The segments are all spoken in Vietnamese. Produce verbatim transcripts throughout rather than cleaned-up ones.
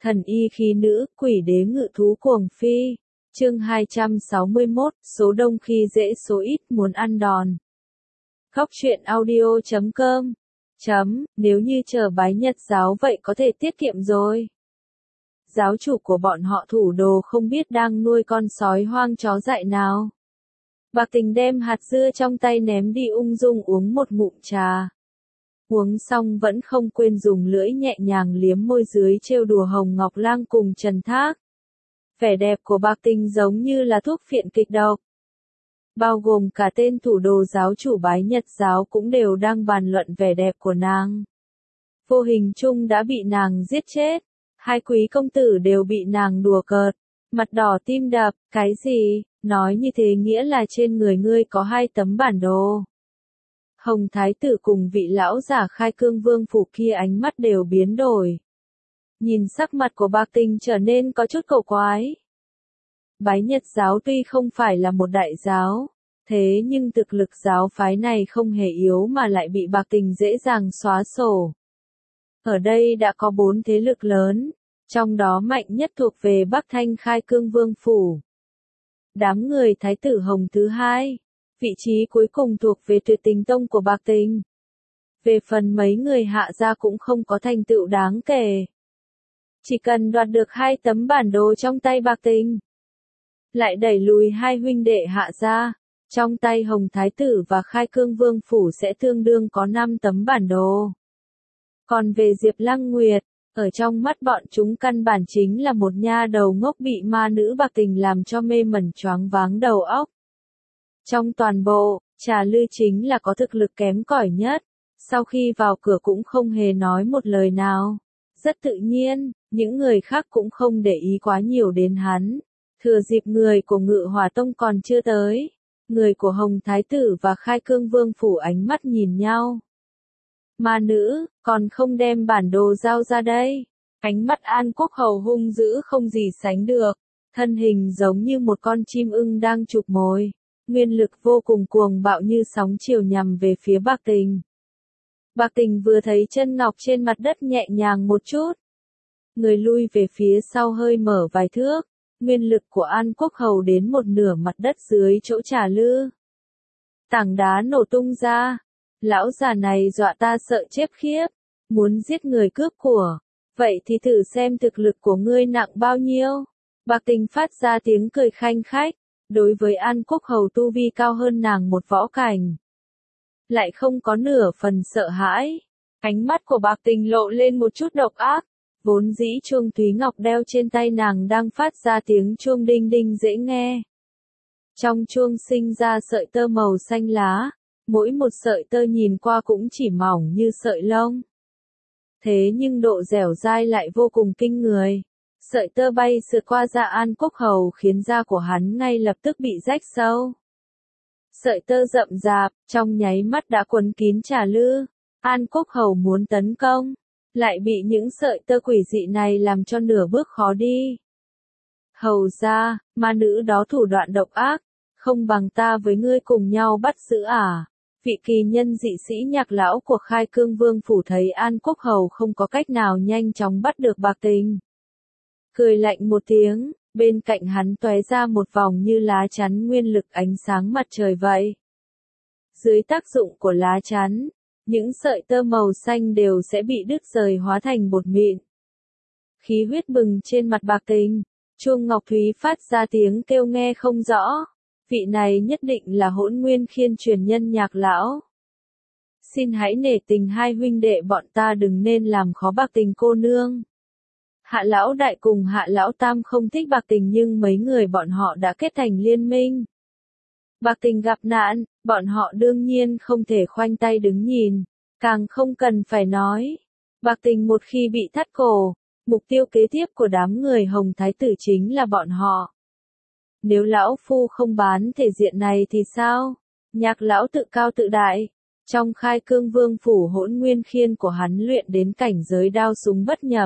Thần y khí nữ, quỷ đế ngự thú cuồng phi. Chương hai trăm sáu mươi mốt, số đông khi dễ số ít muốn ăn đòn. Khóc chuyện audio chấm com chấm, nếu như chờ bái Nhật giáo vậy có thể tiết kiệm rồi. Giáo chủ của bọn họ thủ đồ không biết đang nuôi con sói hoang chó dại nào. Bạc Tình đem hạt dưa trong tay ném đi ung dung uống một ngụm trà. Uống xong vẫn không quên dùng lưỡi nhẹ nhàng liếm môi dưới trêu đùa Hồng Ngọc Lang cùng Trần Thác. Vẻ đẹp của Bạc Tình giống như là thuốc phiện kịch độc. Bao gồm cả tên thủ đồ giáo chủ bái Nhật giáo cũng đều đang bàn luận vẻ đẹp của nàng. Vô hình chung đã bị nàng giết chết. Hai quý công tử đều bị nàng đùa cợt. Mặt đỏ tim đập, cái gì, nói như thế nghĩa là trên người ngươi có hai tấm bản đồ. Hồng Thái tử cùng vị lão giả Khai Cương Vương phủ kia ánh mắt đều biến đổi. Nhìn sắc mặt của Bạc Tình trở nên có chút cổ quái. Bái Nhật giáo tuy không phải là một đại giáo, thế nhưng thực lực giáo phái này không hề yếu mà lại bị Bạc Tình dễ dàng xóa sổ. Ở đây đã có bốn thế lực lớn, trong đó mạnh nhất thuộc về Bắc Thanh Khai Cương Vương phủ. Đám người Thái tử Hồng thứ hai, vị trí cuối cùng thuộc về Tuyệt Tình Tông của Bạc Tình. Về phần mấy người hạ gia cũng không có thành tựu đáng kể. Chỉ cần đoạt được hai tấm bản đồ trong tay Bạc Tình, lại đẩy lùi hai huynh đệ hạ gia, trong tay Hồng Thái tử và Khai Cương Vương phủ sẽ tương đương có năm tấm bản đồ. Còn về Diệp Lăng Nguyệt, ở trong mắt bọn chúng căn bản chính là một nha đầu ngốc bị ma nữ Bạc Tình làm cho mê mẩn choáng váng đầu óc. Trong toàn bộ, Trà Lư chính là có thực lực kém cỏi nhất, sau khi vào cửa cũng không hề nói một lời nào. Rất tự nhiên, những người khác cũng không để ý quá nhiều đến hắn. Thừa dịp người của Ngự Hỏa Tông còn chưa tới, người của Hồng Thái tử và Khai Cương Vương phủ ánh mắt nhìn nhau. Ma nữ, còn không đem bản đồ giao ra đây. Ánh mắt An Quốc Hầu hung dữ không gì sánh được, thân hình giống như một con chim ưng đang chụp mồi, nguyên lực vô cùng cuồng bạo như sóng chiều nhằm về phía Bạc Tình. Bạc Tình vừa thấy chân ngọc trên mặt đất nhẹ nhàng một chút, người lui về phía sau hơi mở vài thước, nguyên lực của An Quốc Hầu đến một nửa mặt đất dưới chỗ Trà Lư. Tảng đá nổ tung ra, lão già này dọa ta sợ chết khiếp, muốn giết người cướp của, vậy thì thử xem thực lực của ngươi nặng bao nhiêu. Bạc Tình phát ra tiếng cười khanh khách, đối với An Quốc Hầu tu vi cao hơn nàng một võ cảnh, lại không có nửa phần sợ hãi. Ánh mắt của Bạc Tình lộ lên một chút độc ác, vốn dĩ chuông Thúy Ngọc đeo trên tay nàng đang phát ra tiếng chuông đinh đinh dễ nghe. Trong chuông sinh ra sợi tơ màu xanh lá, mỗi một sợi tơ nhìn qua cũng chỉ mỏng như sợi lông. Thế nhưng độ dẻo dai lại vô cùng kinh người. Sợi tơ bay sượt qua da An Quốc Hầu khiến da của hắn ngay lập tức bị rách sâu. Sợi tơ rậm rạp, trong nháy mắt đã quấn kín Trà Lư. An Quốc Hầu muốn tấn công, lại bị những sợi tơ quỷ dị này làm cho nửa bước khó đi. Hầu ra, ma nữ đó thủ đoạn độc ác, không bằng ta với ngươi cùng nhau bắt giữ à? Vị kỳ nhân dị sĩ Nhạc lão của Khai Cương Vương phủ thấy An Quốc Hầu không có cách nào nhanh chóng bắt được Bạc Tình, cười lạnh một tiếng, bên cạnh hắn tóe ra một vòng như lá chắn nguyên lực ánh sáng mặt trời vậy. Dưới tác dụng của lá chắn, những sợi tơ màu xanh đều sẽ bị đứt rời hóa thành bột mịn. Khí huyết bừng trên mặt Bạc Tình, chuông ngọc thúy phát ra tiếng kêu nghe không rõ. Vị này nhất định là Hỗn Nguyên Khiên truyền nhân Nhạc lão. Xin hãy nể tình hai huynh đệ bọn ta đừng nên làm khó Bạc Tình cô nương. Hạ lão đại cùng Hạ lão tam không thích Bạc Tình nhưng mấy người bọn họ đã kết thành liên minh. Bạc Tình gặp nạn, bọn họ đương nhiên không thể khoanh tay đứng nhìn, càng không cần phải nói. Bạc Tình một khi bị thắt cổ, mục tiêu kế tiếp của đám người Hồng Thái tử chính là bọn họ. Nếu lão phu không bán thể diện này thì sao? Nhạc lão tự cao tự đại. Trong Khai Cương Vương phủ Hỗn Nguyên Khiên của hắn luyện đến cảnh giới đao súng bất nhập.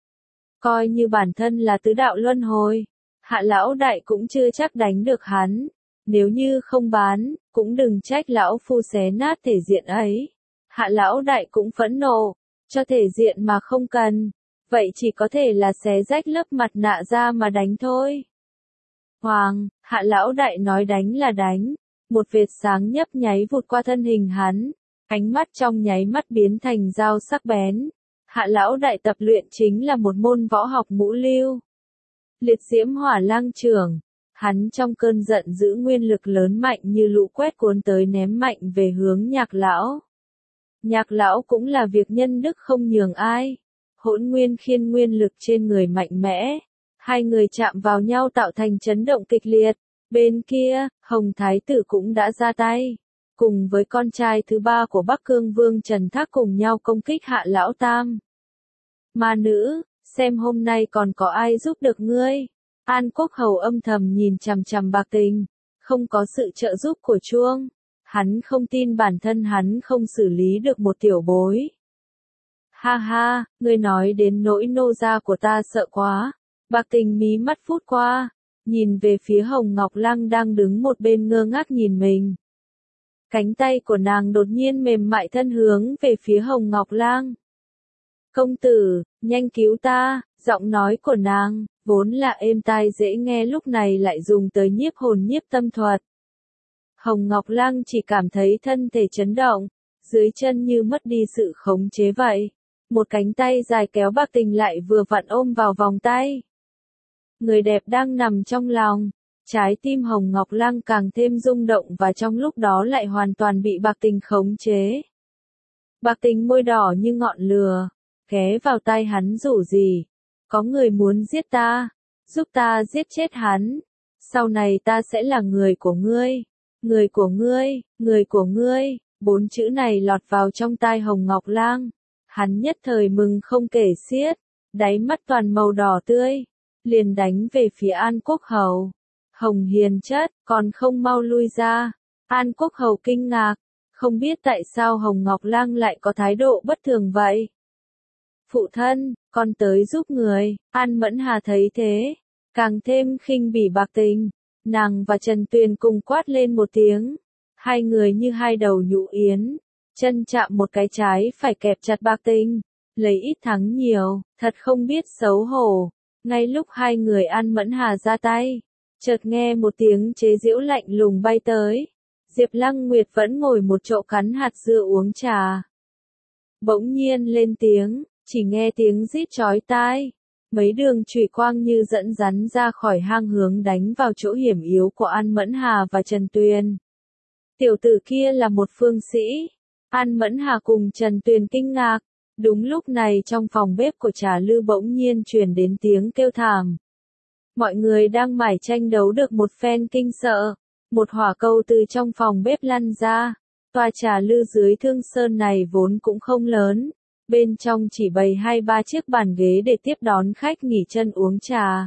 Coi như bản thân là tứ đạo luân hồi, Hạ lão đại cũng chưa chắc đánh được hắn. Nếu như không bán, cũng đừng trách lão phu xé nát thể diện ấy. Hạ lão đại cũng phẫn nộ, cho thể diện mà không cần. vậy chỉ có thể là xé rách lớp mặt nạ ra mà đánh thôi. Hoàng, Hạ lão đại nói đánh là đánh, một vệt sáng nhấp nháy vụt qua thân hình hắn, ánh mắt trong nháy mắt biến thành dao sắc bén. Hạ lão đại tập luyện chính là một môn võ học ngũ lưu. Liệt diễm hỏa lang trưởng, hắn trong cơn giận giữ nguyên lực lớn mạnh như lũ quét cuốn tới ném mạnh về hướng Nhạc lão. Nhạc lão cũng là việc nhân đức không nhường ai. Hỗn nguyên khiên nguyên lực trên người mạnh mẽ, hai người chạm vào nhau tạo thành chấn động kịch liệt. Bên kia, Hồng Thái tử cũng đã ra tay, cùng với con trai thứ ba của Bắc Cương Vương Trần Thác cùng nhau công kích Hạ lão tam. Ma nữ, xem hôm nay còn có ai giúp được ngươi. An Quốc Hầu âm thầm nhìn chằm chằm Bạc Tình, không có sự trợ giúp của Chuông, hắn không tin bản thân hắn không xử lý được một tiểu bối. Ha ha, ngươi nói đến nỗi nô gia của ta sợ quá. Bạc Tình mí mắt phút qua, nhìn về phía Hồng Ngọc Lăng đang đứng một bên ngơ ngác nhìn mình. Cánh tay của nàng đột nhiên mềm mại thân hướng về phía Hồng Ngọc Lăng. Công tử, nhanh cứu ta, giọng nói của nàng, vốn là êm tai dễ nghe lúc này lại dùng tới nhiếp hồn nhiếp tâm thuật. Hồng Ngọc Lăng chỉ cảm thấy thân thể chấn động, dưới chân như mất đi sự khống chế vậy. Một cánh tay dài kéo Bạc Tình lại vừa vặn ôm vào vòng tay. Người đẹp đang nằm trong lòng, trái tim Hồng Ngọc Lăng càng thêm rung động và trong lúc đó lại hoàn toàn bị Bạc Tình khống chế. Bạc Tình môi đỏ như ngọn lửa, ghé vào tai hắn rủ rỉ. Có người muốn giết ta, giúp ta giết chết hắn. Sau này ta sẽ là người của ngươi, người của ngươi, người của ngươi. Bốn chữ này lọt vào trong tai Hồng Ngọc Lang. Hắn nhất thời mừng không kể xiết, đáy mắt toàn màu đỏ tươi, liền đánh về phía An Quốc Hầu. Hồng hiền chất, còn không mau lui ra. An Quốc Hầu kinh ngạc, không biết tại sao Hồng Ngọc Lang lại có thái độ bất thường vậy. Phụ thân, con tới giúp người. An Mẫn Hà thấy thế, càng thêm khinh bỉ Bạc Tình. Nàng và Trần Tuyền cùng quát lên một tiếng. Hai người như hai đầu nhũ yến, chân chạm một cái trái phải kẹp chặt Bạc Tình, lấy ít thắng nhiều, thật không biết xấu hổ. Ngay lúc hai người An Mẫn Hà ra tay, chợt nghe một tiếng chế giễu lạnh lùng bay tới. Diệp Lăng Nguyệt vẫn ngồi một chỗ cắn hạt dưa uống trà. Bỗng nhiên lên tiếng, chỉ nghe tiếng rít chói tai. Mấy đường chùy quang như dẫn rắn ra khỏi hang hướng đánh vào chỗ hiểm yếu của An Mẫn Hà và Trần Tuyền. Tiểu tử kia là một phương sĩ. An Mẫn Hà cùng Trần Tuyền kinh ngạc. Đúng lúc này trong phòng bếp của Trà Lư bỗng nhiên truyền đến tiếng kêu thảm. Mọi người đang mải tranh đấu được một phen kinh sợ. Một hỏa cầu từ trong phòng bếp lăn ra. Tòa Trà Lư dưới Thương Sơn này vốn cũng không lớn. Bên trong chỉ bày hai ba chiếc bàn ghế để tiếp đón khách nghỉ chân uống trà.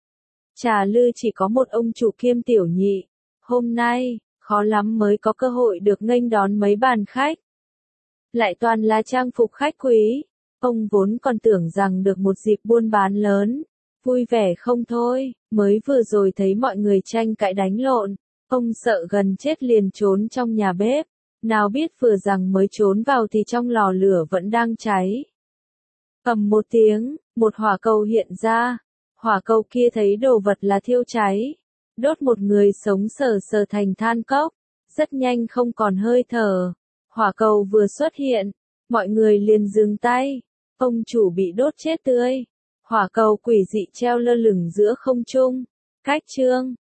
Trà Lư chỉ có một ông chủ kiêm tiểu nhị. Hôm nay, khó lắm mới có cơ hội được nghênh đón mấy bàn khách. Lại toàn là trang phục khách quý. Ông vốn còn tưởng rằng được một dịp buôn bán lớn. Vui vẻ không thôi, mới vừa rồi thấy mọi người tranh cãi đánh lộn. Ông sợ gần chết liền trốn trong nhà bếp. Nào biết vừa rằng mới trốn vào thì trong lò lửa vẫn đang cháy. Ầm một tiếng, một hỏa cầu hiện ra. Hỏa cầu kia thấy đồ vật là thiêu cháy. Đốt một người sống sờ sờ thành than cốc. Rất nhanh không còn hơi thở. Hỏa cầu vừa xuất hiện, mọi người liền dừng tay. Ông chủ bị đốt chết tươi. Hỏa cầu quỷ dị treo lơ lửng giữa không trung. Cách chương